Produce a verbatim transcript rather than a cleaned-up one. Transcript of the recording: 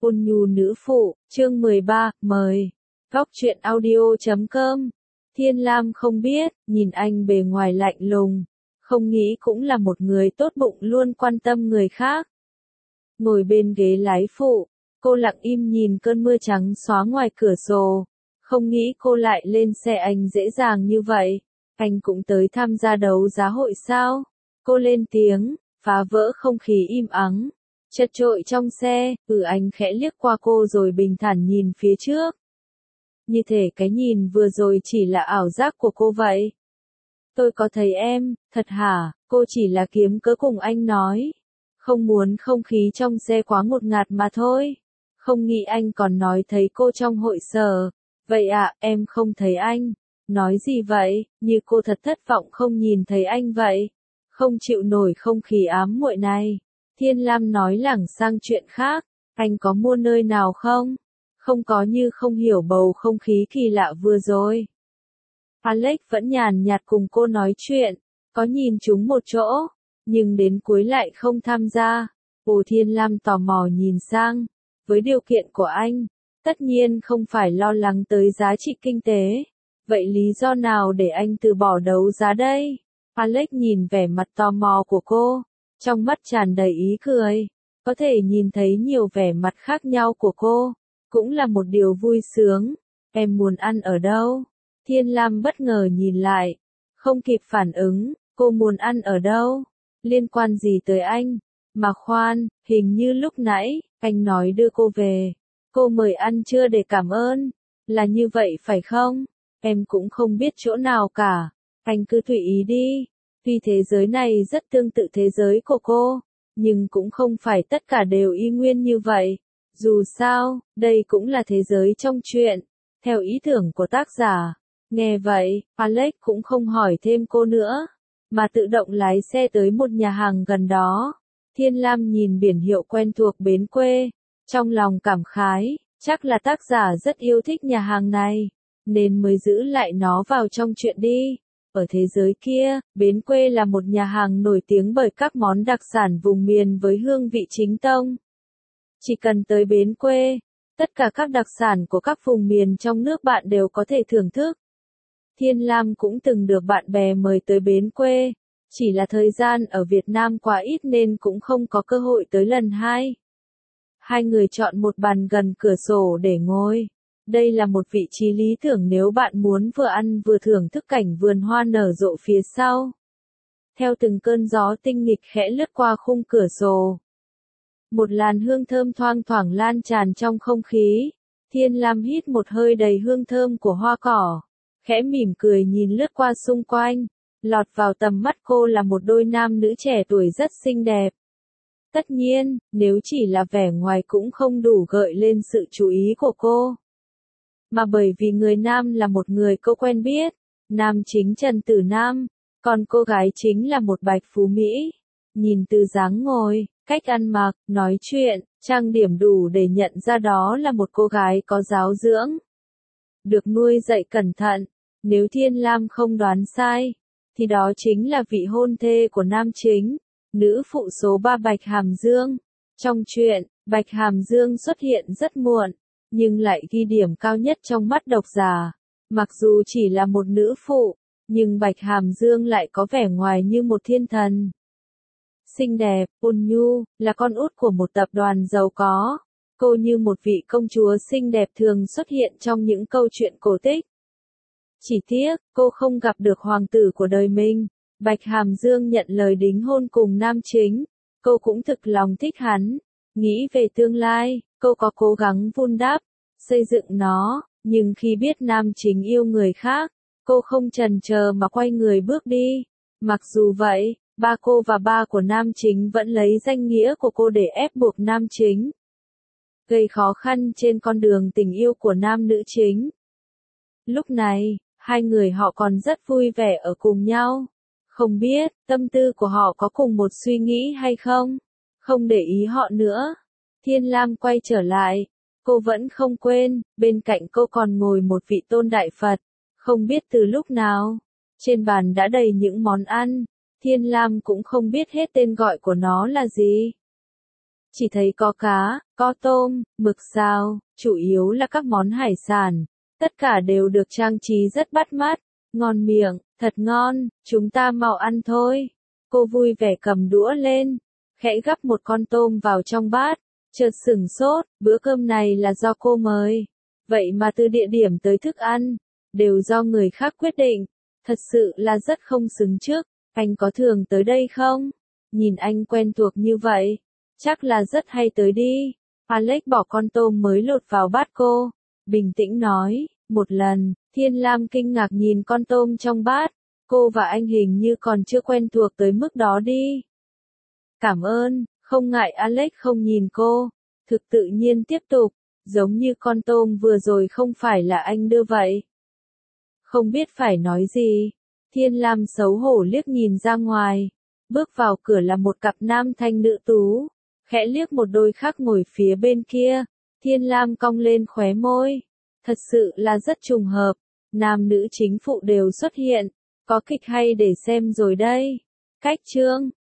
Ôn nhu nữ phụ, chương mười ba, mời. Góc truyện audio chấm com. Thiên Lam không biết, nhìn anh bề ngoài lạnh lùng, không nghĩ cũng là một người tốt bụng luôn quan tâm người khác. Ngồi bên ghế lái phụ, cô lặng im nhìn cơn mưa trắng xóa ngoài cửa sổ, không nghĩ cô lại lên xe anh dễ dàng như vậy. Anh cũng tới tham gia đấu giá hội sao? Cô lên tiếng, phá vỡ không khí im ắng. Chật trội trong xe, ừ anh khẽ liếc qua cô rồi bình thản nhìn phía trước. Như thể cái nhìn vừa rồi chỉ là ảo giác của cô vậy. Tôi có thấy em, thật hả? Cô chỉ là kiếm cớ cùng anh nói. Không muốn không khí trong xe quá ngột ngạt mà thôi. Không nghĩ anh còn nói thấy cô trong hội sở. Vậy ạ, à, em không thấy anh. Nói gì vậy, như cô thật thất vọng không nhìn thấy anh vậy. Không chịu nổi không khí ám muội này. Thiên Lam nói lảng sang chuyện khác, anh có mua nơi nào không? Không có như không hiểu bầu không khí kỳ lạ vừa rồi. Alex vẫn nhàn nhạt cùng cô nói chuyện, có nhìn chúng một chỗ, nhưng đến cuối lại không tham gia. Ồ Thiên Lam tò mò nhìn sang, với điều kiện của anh, tất nhiên không phải lo lắng tới giá trị kinh tế. Vậy lý do nào để anh từ bỏ đấu giá đây? Alex nhìn vẻ mặt tò mò của cô, trong mắt tràn đầy ý cười. Có thể nhìn thấy nhiều vẻ mặt khác nhau của cô, cũng là một điều vui sướng. Em muốn ăn ở đâu? Thiên Lam bất ngờ nhìn lại, không kịp phản ứng, cô muốn ăn ở đâu? Liên quan gì tới anh? Mà khoan, hình như lúc nãy, anh nói đưa cô về. Cô mời ăn trưa để cảm ơn. Là như vậy phải không? Em cũng không biết chỗ nào cả. Anh cứ tùy ý đi. Tuy thế giới này rất tương tự thế giới của cô, nhưng cũng không phải tất cả đều y nguyên như vậy. Dù sao, đây cũng là thế giới trong truyện, theo ý tưởng của tác giả. Nghe vậy, Alex cũng không hỏi thêm cô nữa, mà tự động lái xe tới một nhà hàng gần đó. Thiên Lam nhìn biển hiệu quen thuộc bến quê, trong lòng cảm khái, chắc là tác giả rất yêu thích nhà hàng này, nên mới giữ lại nó vào trong truyện đi. Ở thế giới kia, bến quê là một nhà hàng nổi tiếng bởi các món đặc sản vùng miền với hương vị chính tông. Chỉ cần tới bến quê, tất cả các đặc sản của các vùng miền trong nước bạn đều có thể thưởng thức. Thiên Lam cũng từng được bạn bè mời tới bến quê, chỉ là thời gian ở Việt Nam quá ít nên cũng không có cơ hội tới lần hai. Hai người chọn một bàn gần cửa sổ để ngồi. Đây là một vị trí lý tưởng nếu bạn muốn vừa ăn vừa thưởng thức cảnh vườn hoa nở rộ phía sau. Theo từng cơn gió tinh nghịch khẽ lướt qua khung cửa sổ, một làn hương thơm thoang thoảng lan tràn trong không khí. Thiên Lam hít một hơi đầy hương thơm của hoa cỏ, khẽ mỉm cười nhìn lướt qua xung quanh. Lọt vào tầm mắt cô là một đôi nam nữ trẻ tuổi rất xinh đẹp. Tất nhiên, nếu chỉ là vẻ ngoài cũng không đủ gợi lên sự chú ý của cô. Mà bởi vì người nam là một người cô quen biết, nam chính Trần Tử Nam, còn cô gái chính là một bạch phú Mỹ. Nhìn từ dáng ngồi, cách ăn mặc, nói chuyện, trang điểm đủ để nhận ra đó là một cô gái có giáo dưỡng, được nuôi dạy cẩn thận. Nếu Thiên Lam không đoán sai, thì đó chính là vị hôn thê của nam chính, nữ phụ số ba Bạch Hàm Dương. Trong truyện, Bạch Hàm Dương xuất hiện rất muộn, nhưng lại ghi điểm cao nhất trong mắt độc giả. Mặc dù chỉ là một nữ phụ, nhưng Bạch Hàm Dương lại có vẻ ngoài như một thiên thần. Xinh đẹp, ôn nhu, là con út của một tập đoàn giàu có. Cô như một vị công chúa xinh đẹp thường xuất hiện trong những câu chuyện cổ tích. Chỉ tiếc, cô không gặp được hoàng tử của đời mình. Bạch Hàm Dương nhận lời đính hôn cùng nam chính. Cô cũng thực lòng thích hắn. Nghĩ về tương lai, cô có cố gắng vun đắp, xây dựng nó, nhưng khi biết nam chính yêu người khác, cô không chần chờ mà quay người bước đi. Mặc dù vậy, ba cô và ba của nam chính vẫn lấy danh nghĩa của cô để ép buộc nam chính, gây khó khăn trên con đường tình yêu của nam nữ chính. Lúc này, hai người họ còn rất vui vẻ ở cùng nhau. Không biết, tâm tư của họ có cùng một suy nghĩ hay không? Không để ý họ nữa. Thiên Lam quay trở lại. Cô vẫn không quên, bên cạnh cô còn ngồi một vị tôn đại Phật. Không biết từ lúc nào, trên bàn đã đầy những món ăn. Thiên Lam cũng không biết hết tên gọi của nó là gì. chỉ thấy có cá, có tôm, mực xào, chủ yếu là các món hải sản. Tất cả đều được trang trí rất bắt mắt, ngon miệng, thật ngon, chúng ta mau ăn thôi. Cô vui vẻ cầm đũa lên, khẽ gắp một con tôm vào trong bát, chợt sửng sốt, bữa cơm này là do cô mời. Vậy mà từ địa điểm tới thức ăn, đều do người khác quyết định, thật sự là rất không xứng trước. Anh có thường tới đây không? Nhìn anh quen thuộc như vậy, chắc là rất hay tới đi. Alex bỏ con tôm mới lột vào bát cô, bình tĩnh nói, một lần. Thiên Lam kinh ngạc nhìn con tôm trong bát, cô và anh hình như còn chưa quen thuộc tới mức đó đi. Cảm ơn, không ngại. Alex không nhìn cô, thực tự nhiên tiếp tục, giống như con tôm vừa rồi không phải là anh đưa vậy. Không biết phải nói gì, Thiên Lam xấu hổ liếc nhìn ra ngoài, bước vào cửa là một cặp nam thanh nữ tú, khẽ liếc một đôi khác ngồi phía bên kia, Thiên Lam cong lên khóe môi, thật sự là rất trùng hợp, nam nữ chính phụ đều xuất hiện, có kịch hay để xem rồi đây. Cách chương